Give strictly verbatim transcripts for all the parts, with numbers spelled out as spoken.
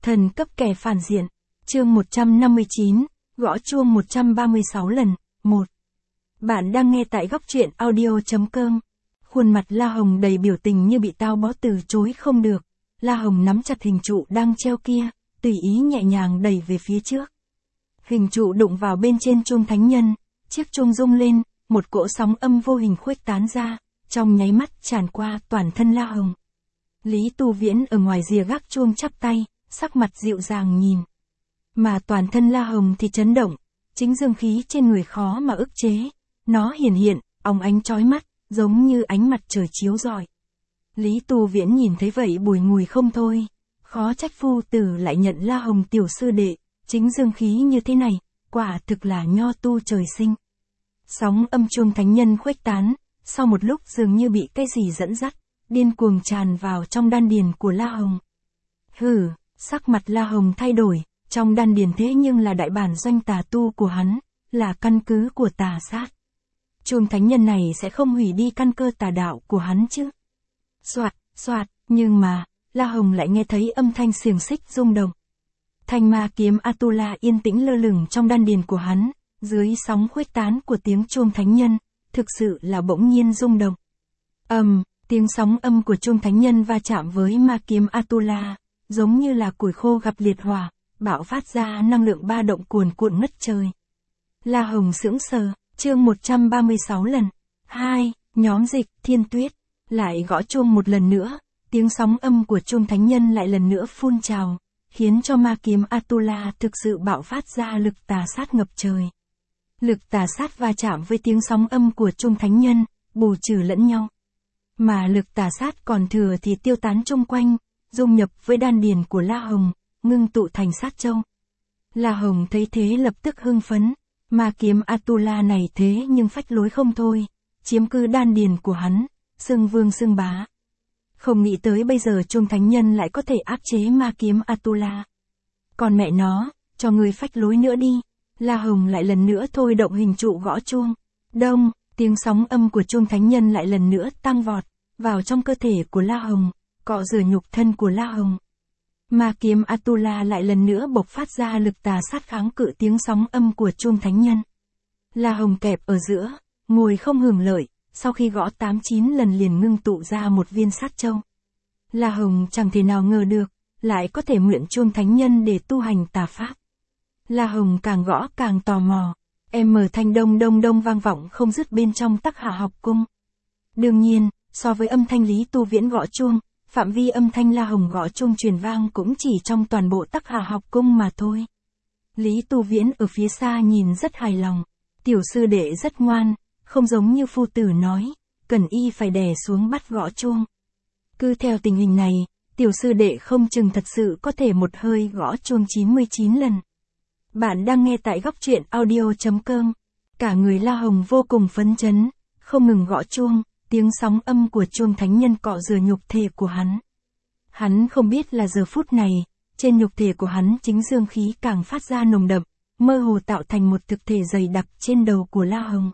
Thần cấp kẻ phản diện. Chương một trăm năm mươi chín, gõ chuông một trăm ba mươi sáu lần. một. Bạn đang nghe tại góc truyện audio chấm com. Khuôn mặt La Hồng đầy biểu tình như bị tao bó từ chối không được. La Hồng nắm chặt hình trụ đang treo kia, tùy ý nhẹ nhàng đẩy về phía trước. Hình trụ đụng vào bên trên chuông thánh nhân, chiếc chuông rung lên, một cỗ sóng âm vô hình khuếch tán ra, trong nháy mắt tràn qua toàn thân La Hồng. Lý Tu Viễn ở ngoài rìa gác chuông chắp tay, sắc mặt dịu dàng nhìn. Mà toàn thân La Hồng thì chấn động, chính dương khí trên người khó mà ức chế. Nó hiển hiện, óng ánh chói mắt, giống như ánh mặt trời chiếu rọi. Lý Tu Viễn nhìn thấy vậy bùi ngùi không thôi. Khó trách phu tử lại nhận La Hồng tiểu sư đệ, chính dương khí như thế này, quả thực là nho tu trời sinh. Sóng âm chuông thánh nhân khuếch tán, sau một lúc dường như bị cái gì dẫn dắt, điên cuồng tràn vào trong đan điền của La Hồng. Hừ, sắc mặt La Hồng thay đổi, trong đan điền thế nhưng là đại bản doanh tà tu của hắn, là căn cứ của tà sát. Chuông thánh nhân này sẽ không hủy đi căn cơ tà đạo của hắn chứ. Soạt, soạt, nhưng mà, La Hồng lại nghe thấy âm thanh xiềng xích rung động. Thanh ma kiếm Atula yên tĩnh lơ lửng trong đan điền của hắn, dưới sóng khuếch tán của tiếng chuông thánh nhân, thực sự là bỗng nhiên rung động. Ầm, um, tiếng sóng âm của chuông thánh nhân va chạm với ma kiếm Atula, giống như là củi khô gặp liệt hỏa, bạo phát ra năng lượng ba động cuồn cuộn ngất trời. La Hồng sững sờ, chương một trăm ba mươi sáu lần. hai. Nhóm dịch, Thiên Tuyết, lại gõ chuông một lần nữa, tiếng sóng âm của chuông thánh nhân lại lần nữa phun trào, khiến cho ma kiếm Atula thực sự bạo phát ra lực tà sát ngập trời. Lực tà sát va chạm với tiếng sóng âm của chuông thánh nhân, bù trừ lẫn nhau. Mà lực tà sát còn thừa thì tiêu tán chung quanh, dung nhập với đan điền của La Hồng, ngưng tụ thành sát châu. La Hồng thấy thế lập tức hưng phấn, ma kiếm Atula này thế nhưng phách lối không thôi, chiếm cứ đan điền của hắn, xưng vương xưng bá. Không nghĩ tới bây giờ chuông thánh nhân lại có thể áp chế ma kiếm Atula. Còn mẹ nó, cho người phách lối nữa đi. La Hồng lại lần nữa thôi động hình trụ gõ chuông. Đông, tiếng sóng âm của chuông thánh nhân lại lần nữa tăng vọt, vào trong cơ thể của La Hồng, cọ rửa nhục thân của La Hồng. Ma kiếm Atula lại lần nữa bộc phát ra lực tà sát kháng cự tiếng sóng âm của chuông thánh nhân. La Hồng kẹp ở giữa, ngồi không hưởng lợi, sau khi gõ tám chín lần liền ngưng tụ ra một viên sát châu. La Hồng chẳng thể nào ngờ được, lại có thể mượn chuông thánh nhân để tu hành tà pháp. La Hồng càng gõ càng tò mò, em mở thanh đông đông đông vang vọng không dứt bên trong Tắc Hà học cung. Đương nhiên, so với âm thanh Lý Tu Viễn gõ chuông, phạm vi âm thanh La Hồng gõ chuông truyền vang cũng chỉ trong toàn bộ Tắc Hà học cung mà thôi. Lý Tu Viễn ở phía xa nhìn rất hài lòng, tiểu sư đệ rất ngoan, không giống như phu tử nói, cần y phải đè xuống bắt gõ chuông. Cứ theo tình hình này, tiểu sư đệ không chừng thật sự có thể một hơi gõ chuông chín mươi chín lần. Bạn đang nghe tại góc truyện audio chấm com. Cả người La Hồng vô cùng phấn chấn, không ngừng gõ chuông, tiếng sóng âm của chuông thánh nhân cọ rửa nhục thể của hắn. Hắn không biết là giờ phút này, trên nhục thể của hắn chính dương khí càng phát ra nồng đậm, mơ hồ tạo thành một thực thể dày đặc trên đầu của La Hồng.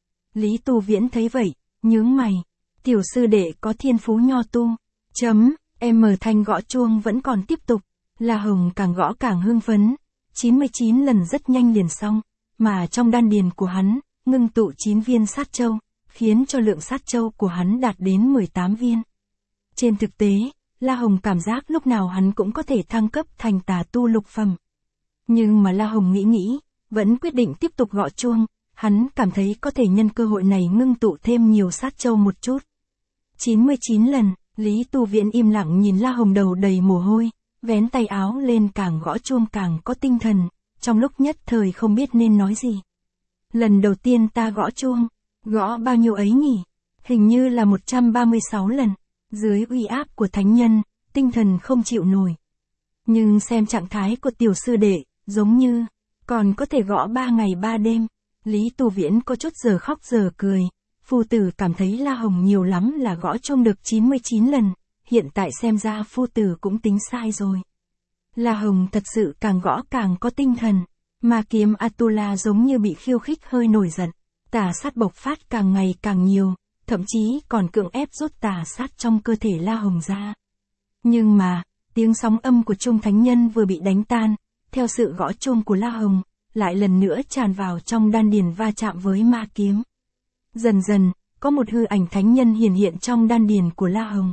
Lý Tu Viễn thấy vậy, nhướng mày, tiểu sư đệ có thiên phú nho tu. Chấm, em mở thanh gõ chuông vẫn còn tiếp tục, La Hồng càng gõ càng hưng phấn. chín mươi chín lần rất nhanh liền xong, mà trong đan điền của hắn, ngưng tụ chín viên sát châu, khiến cho lượng sát châu của hắn đạt đến mười tám viên. Trên thực tế, La Hồng cảm giác lúc nào hắn cũng có thể thăng cấp thành tà tu lục phẩm. Nhưng mà La Hồng nghĩ nghĩ, vẫn quyết định tiếp tục gõ chuông, hắn cảm thấy có thể nhân cơ hội này ngưng tụ thêm nhiều sát châu một chút. chín mươi chín lần, Lý Tu Viễn im lặng nhìn La Hồng đầu đầy mồ hôi, vén tay áo lên càng gõ chuông càng có tinh thần, trong lúc nhất thời không biết nên nói gì. Lần đầu tiên ta gõ chuông, gõ bao nhiêu ấy nhỉ? Hình như là một trăm ba mươi sáu lần, dưới uy áp của thánh nhân, tinh thần không chịu nổi. Nhưng xem trạng thái của tiểu sư đệ, giống như, còn có thể gõ ba ngày ba đêm. Lý Tu Viễn có chút giờ khóc giờ cười, phu tử cảm thấy La Hồng nhiều lắm là gõ chuông được chín mươi chín lần. Hiện tại xem ra phu tử cũng tính sai rồi. La Hồng thật sự càng gõ càng có tinh thần, ma kiếm Atula giống như bị khiêu khích hơi nổi giận, tà sát bộc phát càng ngày càng nhiều, thậm chí còn cưỡng ép rút tà sát trong cơ thể La Hồng ra. Nhưng mà, Tiếng sóng âm của chuông thánh nhân vừa bị đánh tan, theo sự gõ chuông của La Hồng, lại lần nữa tràn vào trong đan điền va chạm với ma kiếm. Dần dần, có một hư ảnh thánh nhân hiển hiện trong đan điền của La Hồng.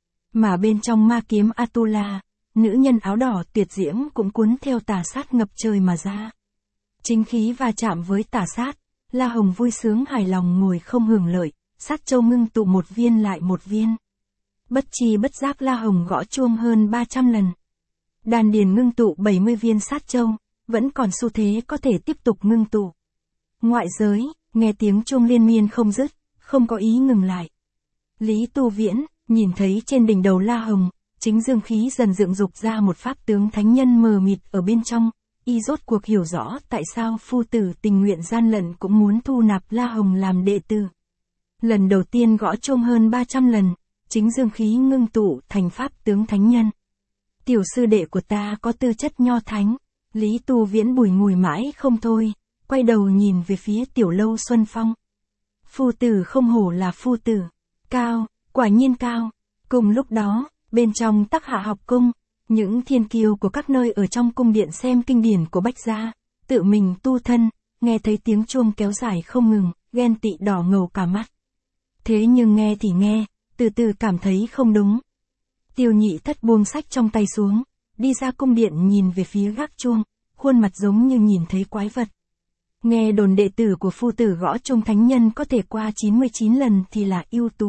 Mà bên trong ma kiếm Atula, nữ nhân áo đỏ tuyệt diễm cũng cuốn theo tà sát ngập trời mà ra. Chính khí va chạm với tà sát, La Hồng vui sướng hài lòng ngồi không hưởng lợi, sát châu ngưng tụ một viên lại một viên. Bất chi bất giác La Hồng gõ chuông hơn ba trăm lần. Đan điền ngưng tụ bảy mươi viên sát châu, vẫn còn xu thế có thể tiếp tục ngưng tụ. Ngoại giới, nghe tiếng chuông liên miên không dứt, không có ý ngừng lại. Lý Tu Viễn, nhìn thấy trên đỉnh đầu La Hồng, chính dương khí dần dựng dục ra một pháp tướng thánh nhân mờ mịt ở bên trong, y rốt cuộc hiểu rõ tại sao phu tử tình nguyện gian lận cũng muốn thu nạp La Hồng làm đệ tử. Lần đầu tiên gõ chuông hơn ba trăm lần, chính dương khí ngưng tụ thành pháp tướng thánh nhân. Tiểu sư đệ của ta có tư chất nho thánh, Lý Tu Viễn bùi ngùi mãi không thôi, quay đầu nhìn về phía Tiểu Lâu Xuân Phong. Phu tử không hổ là phu tử, cao, quả nhiên cao. Cùng lúc đó, bên trong Tắc Hạ học cung, những thiên kiêu của các nơi ở trong cung điện xem kinh điển của Bách gia, tự mình tu thân, nghe thấy tiếng chuông kéo dài không ngừng, ghen tị đỏ ngầu cả mắt. Thế nhưng nghe thì nghe, từ từ cảm thấy không đúng. Tiêu Nhị Thất buông sách trong tay xuống, đi ra cung điện nhìn về phía gác chuông, khuôn mặt giống như nhìn thấy quái vật. Nghe đồn đệ tử của phu tử gõ chuông thánh nhân có thể qua chín mươi chín lần thì là ưu tú.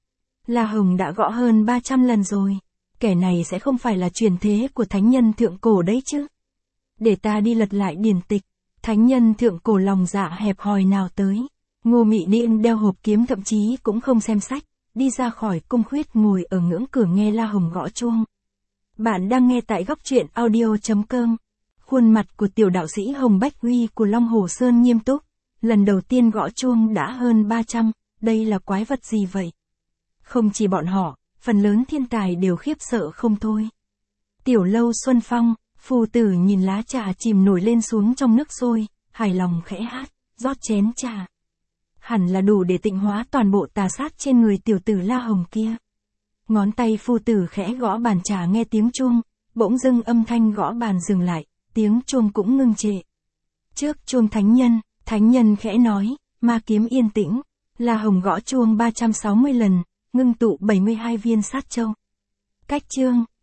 La Hồng đã gõ hơn ba trăm lần rồi, kẻ này sẽ không phải là truyền thế của thánh nhân thượng cổ đấy chứ. Để ta đi lật lại điển tịch, thánh nhân thượng cổ lòng dạ hẹp hòi nào tới. Ngô Mị Niên đeo hộp kiếm thậm chí cũng không xem sách, đi ra khỏi cung khuyết ngồi ở ngưỡng cửa nghe La Hồng gõ chuông. Bạn đang nghe tại góc truyện audio chấm com. Khuôn mặt của tiểu đạo sĩ Hồng Bách Huy của Long Hồ Sơn nghiêm túc, lần đầu tiên gõ chuông đã hơn ba trăm, đây là quái vật gì vậy? Không chỉ bọn họ, phần lớn thiên tài đều khiếp sợ không thôi. Tiểu Lâu Xuân Phong, phù tử nhìn lá trà chìm nổi lên xuống trong nước sôi, hài lòng khẽ hát, rót chén trà. Hẳn là đủ để tịnh hóa toàn bộ tà sát trên người tiểu tử La Hồng kia. Ngón tay phu tử khẽ gõ bàn trà nghe tiếng chuông, bỗng dưng âm thanh gõ bàn dừng lại, tiếng chuông cũng ngưng trệ. Trước chuông thánh nhân, thánh nhân khẽ nói, ma kiếm yên tĩnh, La Hồng gõ chuông ba trăm sáu mươi lần, ngưng tụ bảy mươi hai viên sát châu. Cách chương